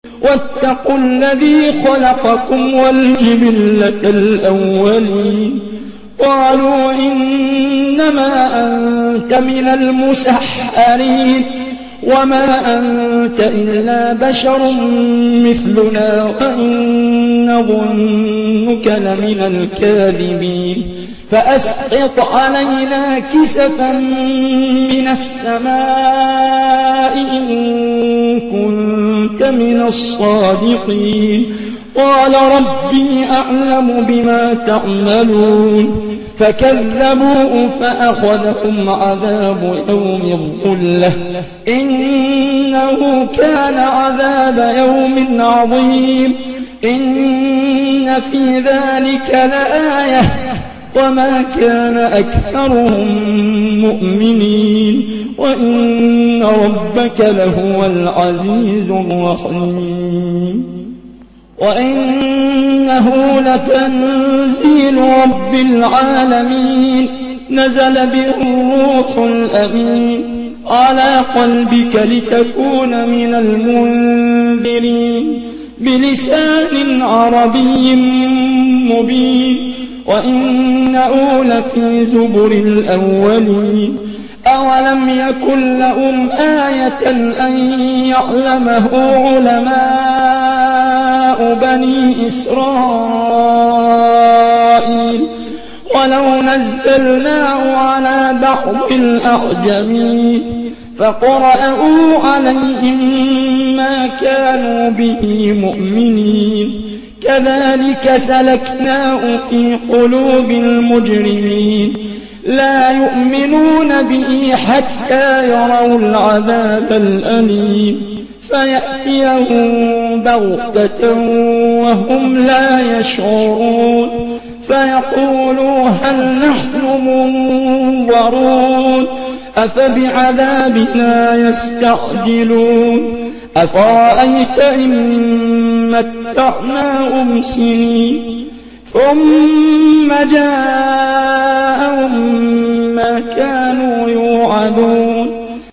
واتقوا الذي خلقكم والجبلة الأولين قالوا إنما أنت من المسحرين وما أنت إلا بشر مثلنا وإن نظنك لمن الكاذبين فأسقط علينا كسفا من السماء إن كنت من الصادقين قال ربي أعلم بما تعملون فكذبوه فأخذهم عذاب يوم الظلة إنه كان عذاب يوم عظيم إن في ذلك لآية وما كان أكثرهم مؤمنين وإن ربك لهو العزيز الرحيم وإنه لتنزيل رب العالمين نزل به الروح الأمين على قلبك لتكون من المنذرين بلسان عربي مبين وإنه لفي زبر الأولين أولم يكن لهم آية أن يعلمه علماء بني إسرائيل ولو نزلناه على بعض الأعجمين فقرأوا عليهم ما كانوا به مؤمنين كذلك سلكناه في قلوب المجرمين لا يؤمنون به حتى يروا العذاب الأليم فيأتيهم بغتة وهم لا يشعرون فيقولوا هل نحن منظرون أفبعذابنا يستعجلون أفرأيت إن متعناهم سنين ثم جاءهم ما كانوا يوعدون